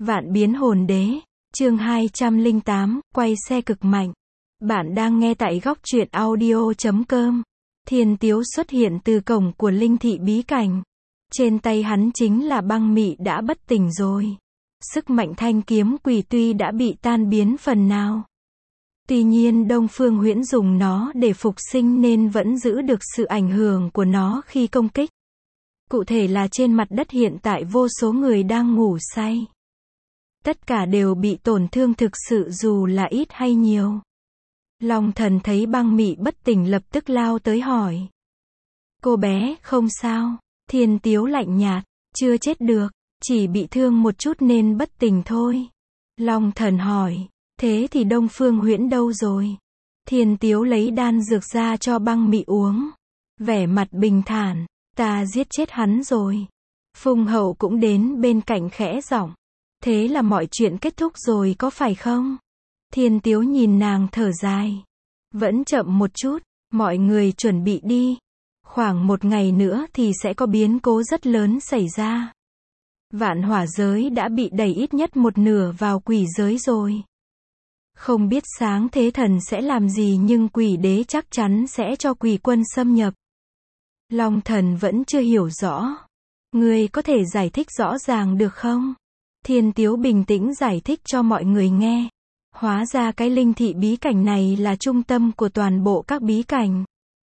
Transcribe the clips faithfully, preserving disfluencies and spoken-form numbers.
Vạn biến hồn đế, chương hai trăm lẻ tám, quay xe cực mạnh. Bạn đang nghe tại góc truyện audio chấm com. Thiên Tiếu xuất hiện từ cổng của linh thị bí cảnh. Trên tay hắn chính là băng mị đã bất tỉnh rồi. Sức mạnh thanh kiếm quỷ tuy đã bị tan biến phần nào. Tuy nhiên Đông Phương Huyễn dùng nó để phục sinh nên vẫn giữ được sự ảnh hưởng của nó khi công kích. Cụ thể là trên mặt đất hiện tại vô số người đang ngủ say. Tất cả đều bị tổn thương thực sự dù là ít hay nhiều. Long Thần thấy băng mị bất tỉnh lập tức lao tới hỏi. Cô bé, không sao. Thiên Tiếu lạnh nhạt, chưa chết được, chỉ bị thương một chút nên bất tỉnh thôi. Long Thần hỏi, thế thì Đông Phương Huyễn đâu rồi? Thiên Tiếu lấy đan dược ra cho băng mị uống. Vẻ mặt bình thản, ta giết chết hắn rồi. Phùng Hậu cũng đến bên cạnh khẽ giọng. Thế là mọi chuyện kết thúc rồi có phải không? Thiên Tiếu nhìn nàng thở dài. Vẫn chậm một chút, mọi người chuẩn bị đi. Khoảng một ngày nữa thì sẽ có biến cố rất lớn xảy ra. Vạn hỏa giới đã bị đẩy ít nhất một nửa vào quỷ giới rồi. Không biết Sáng Thế Thần sẽ làm gì nhưng quỷ đế chắc chắn sẽ cho quỷ quân xâm nhập. Long Thần vẫn chưa hiểu rõ. Ngươi có thể giải thích rõ ràng được không? Thiên Tiếu bình tĩnh giải thích cho mọi người nghe. Hóa ra cái linh thị bí cảnh này là trung tâm của toàn bộ các bí cảnh.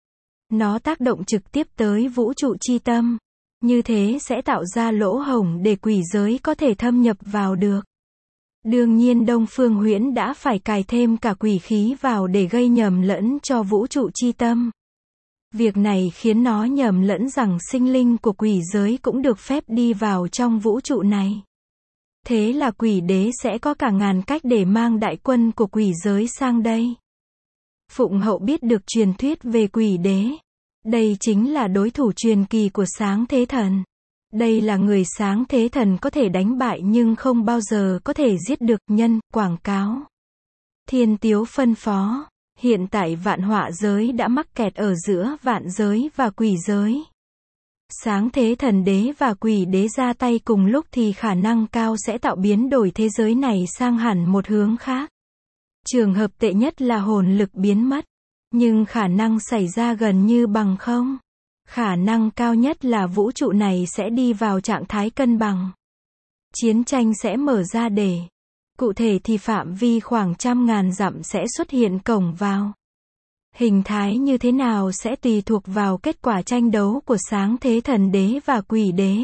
Nó tác động trực tiếp tới vũ trụ chi tâm. Như thế sẽ tạo ra lỗ hổng để quỷ giới có thể thâm nhập vào được. Đương nhiên Đông Phương Huyễn đã phải cài thêm cả quỷ khí vào để gây nhầm lẫn cho vũ trụ chi tâm. Việc này khiến nó nhầm lẫn rằng sinh linh của quỷ giới cũng được phép đi vào trong vũ trụ này. Thế là quỷ đế sẽ có cả ngàn cách để mang đại quân của quỷ giới sang đây. Phụng Hậu biết được truyền thuyết về quỷ đế. Đây chính là đối thủ truyền kỳ của Sáng Thế Thần. Đây là người Sáng Thế Thần có thể đánh bại nhưng không bao giờ có thể giết được. Nhân, quảng cáo. Thiên Tiếu phân phó. Hiện tại vạn họa giới đã mắc kẹt ở giữa vạn giới và quỷ giới. Sáng Thế Thần đế và quỷ đế ra tay cùng lúc thì khả năng cao sẽ tạo biến đổi thế giới này sang hẳn một hướng khác. Trường hợp tệ nhất là hồn lực biến mất. Nhưng khả năng xảy ra gần như bằng không. Khả năng cao nhất là vũ trụ này sẽ đi vào trạng thái cân bằng. Chiến tranh sẽ mở ra để. Cụ thể thì phạm vi khoảng trăm ngàn dặm sẽ xuất hiện cổng vào. Hình thái như thế nào sẽ tùy thuộc vào kết quả tranh đấu của Sáng Thế Thần đế và quỷ đế.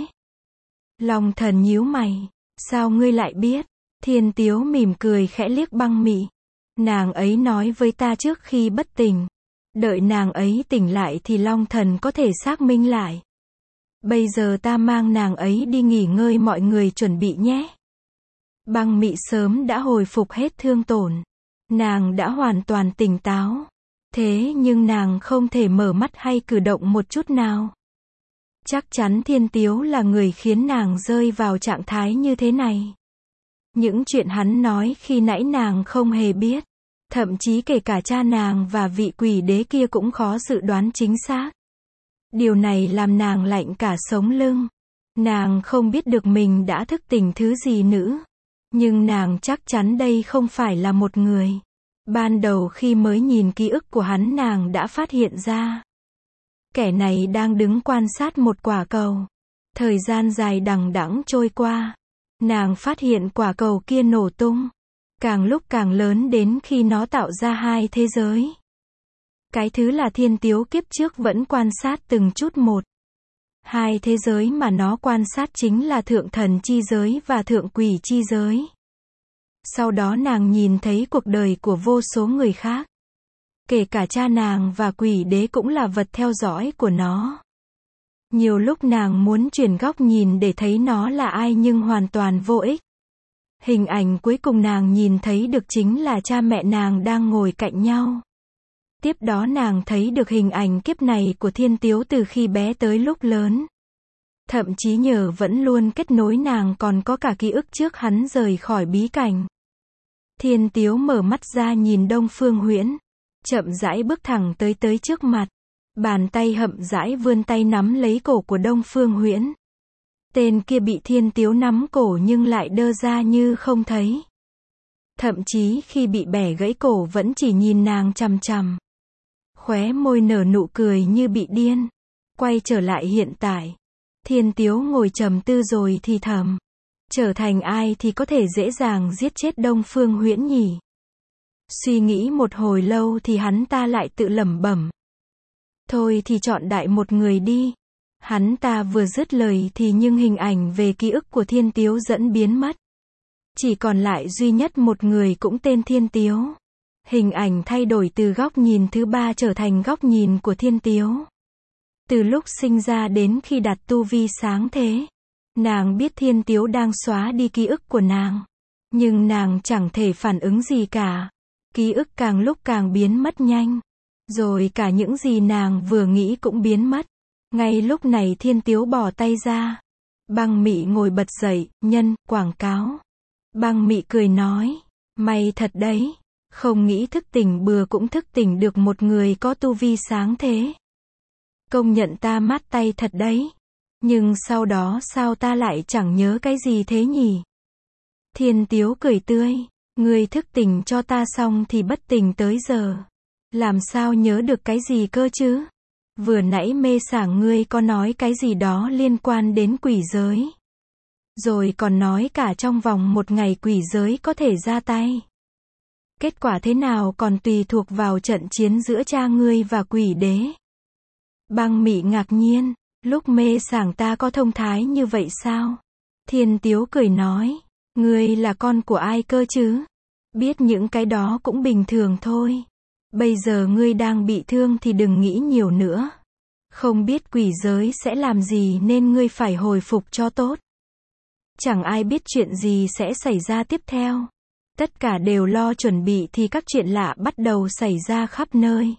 Long Thần nhíu mày. Sao ngươi lại biết? Thiên Tiếu mỉm cười khẽ liếc băng mị. Nàng ấy nói với ta trước khi bất tỉnh. Đợi nàng ấy tỉnh lại thì Long Thần có thể xác minh lại. Bây giờ ta mang nàng ấy đi nghỉ ngơi, mọi người chuẩn bị nhé. Băng mị sớm đã hồi phục hết thương tổn. Nàng đã hoàn toàn tỉnh táo. Thế nhưng nàng không thể mở mắt hay cử động một chút nào. Chắc chắn Thiên Tiếu là người khiến nàng rơi vào trạng thái như thế này. Những chuyện hắn nói khi nãy nàng không hề biết. Thậm chí kể cả cha nàng và vị quỷ đế kia cũng khó dự đoán chính xác. Điều này làm nàng lạnh cả sống lưng. Nàng không biết được mình đã thức tỉnh thứ gì nữa. Nhưng nàng chắc chắn đây không phải là một người. Ban đầu khi mới nhìn ký ức của hắn nàng đã phát hiện ra. Kẻ này đang đứng quan sát một quả cầu. Thời gian dài đằng đẵng trôi qua. Nàng phát hiện quả cầu kia nổ tung. Càng lúc càng lớn đến khi nó tạo ra hai thế giới. Cái thứ là Thiên Tiếu kiếp trước vẫn quan sát từng chút một. Hai thế giới mà nó quan sát chính là thượng thần chi giới và thượng quỷ chi giới. Sau đó nàng nhìn thấy cuộc đời của vô số người khác. Kể cả cha nàng và quỷ đế cũng là vật theo dõi của nó. Nhiều lúc nàng muốn chuyển góc nhìn để thấy nó là ai nhưng hoàn toàn vô ích. Hình ảnh cuối cùng nàng nhìn thấy được chính là cha mẹ nàng đang ngồi cạnh nhau. Tiếp đó nàng thấy được hình ảnh kiếp này của Thiên Tiếu từ khi bé tới lúc lớn. Thậm chí nhờ vẫn luôn kết nối nàng còn có cả ký ức trước hắn rời khỏi bí cảnh. Thiên Tiếu mở mắt ra nhìn Đông Phương Huyễn. Chậm rãi bước thẳng tới tới trước mặt. Bàn tay hậm rãi vươn tay nắm lấy cổ của Đông Phương Huyễn. Tên kia bị Thiên Tiếu nắm cổ nhưng lại đơ ra như không thấy. Thậm chí khi bị bẻ gãy cổ vẫn chỉ nhìn nàng chằm chằm. Khóe môi nở nụ cười như bị điên. Quay trở lại hiện tại. Thiên Tiếu ngồi trầm tư rồi thì thầm. Trở thành ai thì có thể dễ dàng giết chết Đông Phương Huyễn nhỉ? Suy nghĩ một hồi lâu thì hắn ta lại tự lẩm bẩm. Thôi thì chọn đại một người đi. Hắn ta vừa dứt lời thì nhưng hình ảnh về ký ức của Thiên Tiếu dẫn biến mất. Chỉ còn lại duy nhất một người cũng tên Thiên Tiếu. Hình ảnh thay đổi từ góc nhìn thứ ba trở thành góc nhìn của Thiên Tiếu. Từ lúc sinh ra đến khi đạt tu vi sáng thế, nàng biết Thiên Tiếu đang xóa đi ký ức của nàng. Nhưng nàng chẳng thể phản ứng gì cả. Ký ức càng lúc càng biến mất nhanh. Rồi cả những gì nàng vừa nghĩ cũng biến mất. Ngay lúc này Thiên Tiếu bỏ tay ra. Băng Mị ngồi bật dậy, nhân, quảng cáo. Băng Mị cười nói, may thật đấy. Không nghĩ thức tỉnh bừa cũng thức tỉnh được một người có tu vi sáng thế. Công nhận ta mát tay thật đấy. Nhưng sau đó sao ta lại chẳng nhớ cái gì thế nhỉ? Thiên Tiếu cười tươi. Ngươi thức tỉnh cho ta xong thì bất tỉnh tới giờ. Làm sao nhớ được cái gì cơ chứ? Vừa nãy mê sảng ngươi có nói cái gì đó liên quan đến quỷ giới. Rồi còn nói cả trong vòng một ngày quỷ giới có thể ra tay. Kết quả thế nào còn tùy thuộc vào trận chiến giữa cha ngươi và quỷ đế. Băng Mị ngạc nhiên, lúc mê sảng ta có thông thái như vậy sao? Thiên Tiếu cười nói, ngươi là con của ai cơ chứ? Biết những cái đó cũng bình thường thôi. Bây giờ ngươi đang bị thương thì đừng nghĩ nhiều nữa. Không biết quỷ giới sẽ làm gì nên ngươi phải hồi phục cho tốt. Chẳng ai biết chuyện gì sẽ xảy ra tiếp theo. Tất cả đều lo chuẩn bị thì các chuyện lạ bắt đầu xảy ra khắp nơi.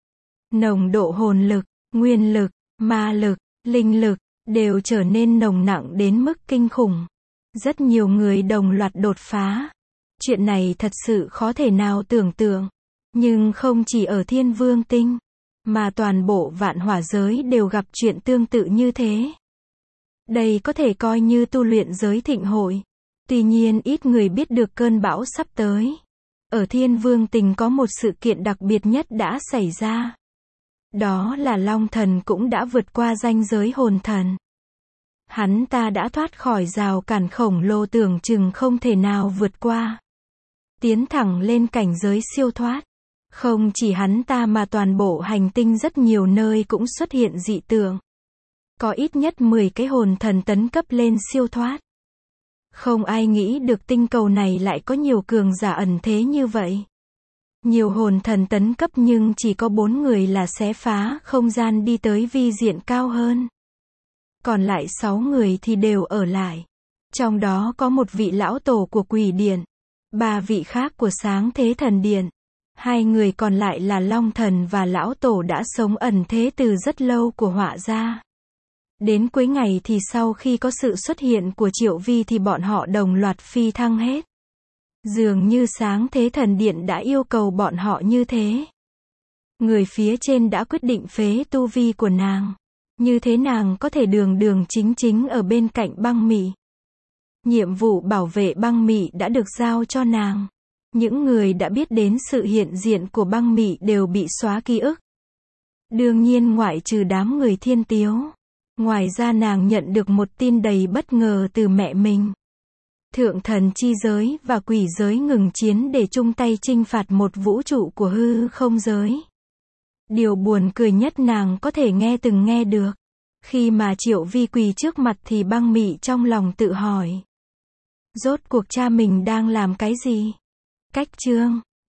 Nồng độ hồn lực, nguyên lực, ma lực, linh lực, đều trở nên nồng nặng đến mức kinh khủng. Rất nhiều người đồng loạt đột phá. Chuyện này thật sự khó thể nào tưởng tượng. Nhưng không chỉ ở Thiên Vương Tinh, mà toàn bộ vạn hỏa giới đều gặp chuyện tương tự như thế. Đây có thể coi như tu luyện giới thịnh hội. Tuy nhiên ít người biết được cơn bão sắp tới. Ở Thiên Vương Tinh có một sự kiện đặc biệt nhất đã xảy ra. Đó là Long Thần cũng đã vượt qua ranh giới hồn thần. Hắn ta đã thoát khỏi rào cản khổng lồ tưởng chừng không thể nào vượt qua. Tiến thẳng lên cảnh giới siêu thoát. Không chỉ hắn ta mà toàn bộ hành tinh rất nhiều nơi cũng xuất hiện dị tượng. Có ít nhất mười cái hồn thần tấn cấp lên siêu thoát. Không ai nghĩ được tinh cầu này lại có nhiều cường giả ẩn thế như vậy. Nhiều hồn thần tấn cấp nhưng chỉ có bốn người là xé phá không gian đi tới vi diện cao hơn. Còn lại sáu người thì đều ở lại. Trong đó có một vị lão tổ của Quỷ Điện, ba vị khác của Sáng Thế Thần Điện. Hai người còn lại là Long Thần và lão tổ đã sống ẩn thế từ rất lâu của Họa gia. Đến cuối ngày thì sau khi có sự xuất hiện của Triệu Vi thì bọn họ đồng loạt phi thăng hết. Dường như Sáng Thế Thần Điện đã yêu cầu bọn họ như thế. Người phía trên đã quyết định phế tu vi của nàng. Như thế nàng có thể đường đường chính chính ở bên cạnh Băng Mị. Nhiệm vụ bảo vệ Băng Mị đã được giao cho nàng. Những người đã biết đến sự hiện diện của Băng Mị đều bị xóa ký ức. Đương nhiên ngoại trừ đám người Thiên Tiếu. Ngoài ra nàng nhận được một tin đầy bất ngờ từ mẹ mình. Thượng thần chi giới và quỷ giới ngừng chiến để chung tay chinh phạt một vũ trụ của hư không giới. Điều buồn cười nhất nàng có thể nghe từng nghe được. Khi mà Triệu Vi quỳ trước mặt thì Băng Mị trong lòng tự hỏi. Rốt cuộc cha mình đang làm cái gì? Cách chương